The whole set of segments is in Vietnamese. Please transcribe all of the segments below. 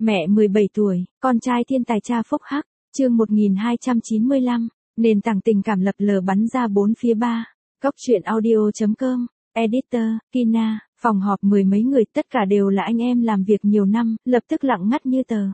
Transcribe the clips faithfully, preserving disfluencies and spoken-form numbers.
Mẹ mười bảy tuổi, con trai thiên tài cha phúc hắc, chương một nghìn hai trăm chín mươi lăm, nền tảng tình cảm lập lờ bắn ra bốn phía ba. Góc truyện audio chấm com, editor, Kina, phòng họp mười mấy người tất cả đều là anh em làm việc nhiều năm, lập tức lặng ngắt như tờ.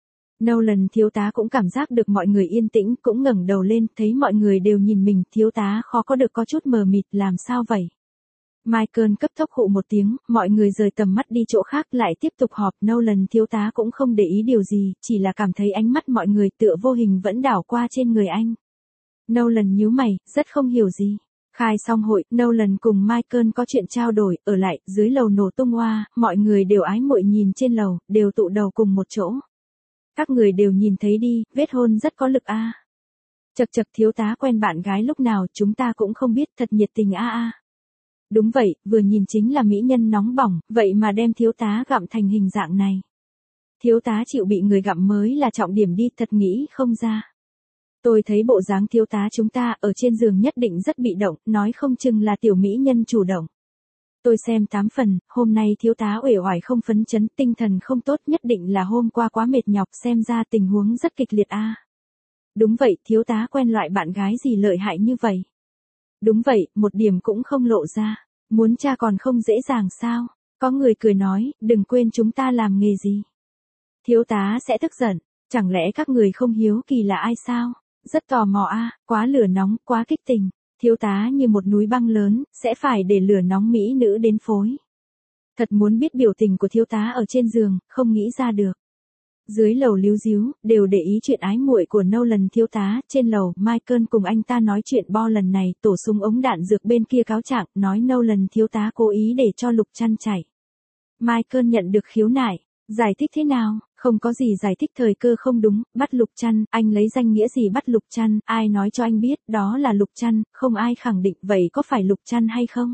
Nolan thiếu tá cũng cảm giác được mọi người yên tĩnh, cũng ngẩng đầu lên, thấy mọi người đều nhìn mình, thiếu tá khó có được có chút mờ mịt, làm sao vậy? Michael cấp tốc hụ một tiếng, mọi người rời tầm mắt đi chỗ khác lại tiếp tục họp. Nolan thiếu tá cũng không để ý điều gì, chỉ là cảm thấy ánh mắt mọi người tựa vô hình vẫn đảo qua trên người anh. Nolan nhíu mày, rất không hiểu gì. Khai xong hội, Nolan cùng Michael có chuyện trao đổi, ở lại, dưới lầu nổ tung hoa, mọi người đều ái muội nhìn trên lầu, đều tụ đầu cùng một chỗ. Các người đều nhìn thấy đi, vết hôn rất có lực a. À. Chật chật thiếu tá quen bạn gái lúc nào, chúng ta cũng không biết, thật nhiệt tình a à a. À. Đúng vậy, vừa nhìn chính là mỹ nhân nóng bỏng, vậy mà đem thiếu tá gặm thành hình dạng này. Thiếu tá chịu bị người gặm mới là trọng điểm đi, thật nghĩ không ra. Tôi thấy bộ dáng thiếu tá chúng ta ở trên giường nhất định rất bị động, nói không chừng là tiểu mỹ nhân chủ động. Tôi xem tám phần, hôm nay thiếu tá uể oải không phấn chấn, tinh thần không tốt, nhất định là hôm qua quá mệt nhọc, xem ra tình huống rất kịch liệt a. À. Đúng vậy, thiếu tá quen loại bạn gái gì lợi hại như vậy? Đúng vậy, một điểm cũng không lộ ra. Muốn tra còn không dễ dàng sao? Có người cười nói, đừng quên chúng ta làm nghề gì. Thiếu tá sẽ tức giận, chẳng lẽ các người không hiếu kỳ là ai sao? Rất tò mò a, à, quá lửa nóng, quá kích tình. Thiếu tá như một núi băng lớn, sẽ phải để lửa nóng mỹ nữ đến phối. Thật muốn biết biểu tình của thiếu tá ở trên giường, không nghĩ ra được. Dưới lầu líu díu, đều để ý chuyện ái muội của Nolan thiếu tá. Trên lầu, Michael cùng anh ta nói chuyện bo lần này, tổ súng ống đạn dược bên kia cáo trạng, nói Nolan thiếu tá cố ý để cho Lục Trăn chạy. Michael nhận được khiếu nại, giải thích thế nào? Không có gì giải thích, thời cơ không đúng, bắt Lục Trăn, anh lấy danh nghĩa gì bắt Lục Trăn, ai nói cho anh biết, đó là Lục Trăn, không ai khẳng định, vậy có phải Lục Trăn hay không?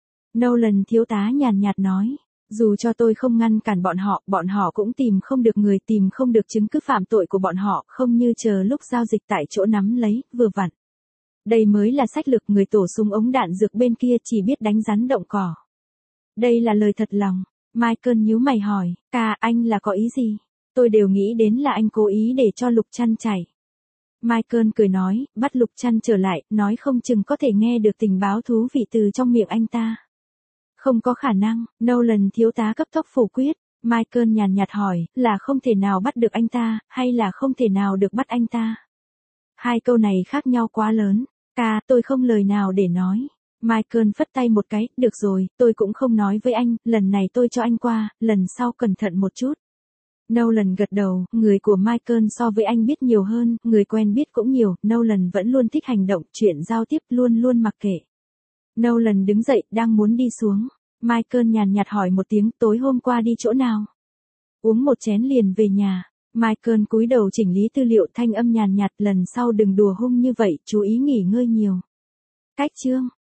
Nolan thiếu tá nhàn nhạt nói. Dù cho tôi không ngăn cản bọn họ, bọn họ cũng tìm không được người, tìm không được chứng cứ phạm tội của bọn họ, không như chờ lúc giao dịch tại chỗ nắm lấy, vừa vặn. Đây mới là sách lược, người tổ súng ống đạn dược bên kia chỉ biết đánh rắn động cỏ. Đây là lời thật lòng. Michael nhíu mày hỏi, ca, anh là có ý gì? Tôi đều nghĩ đến là anh cố ý để cho Lục Trăn chạy. Michael cười nói, bắt Lục Trăn trở lại, nói không chừng có thể nghe được tình báo thú vị từ trong miệng anh ta. Không có khả năng, Nolan thiếu tá cấp tốc phủ quyết. Michael nhàn nhạt hỏi, là không thể nào bắt được anh ta, hay là không thể nào được bắt anh ta? Hai câu này khác nhau quá lớn. Ca, tôi không lời nào để nói. Michael phất tay một cái, được rồi, tôi cũng không nói với anh, lần này tôi cho anh qua, lần sau cẩn thận một chút. Nolan gật đầu, người của Michael so với anh biết nhiều hơn, người quen biết cũng nhiều, Nolan vẫn luôn thích hành động, chuyện giao tiếp luôn luôn mặc kệ. Nolan đứng dậy, đang muốn đi xuống. Michael nhàn nhạt hỏi một tiếng, tối hôm qua đi chỗ nào? Uống một chén liền về nhà. Michael cúi đầu chỉnh lý tư liệu, thanh âm nhàn nhạt, lần sau đừng đùa hung như vậy, chú ý nghỉ ngơi nhiều. Cách chương.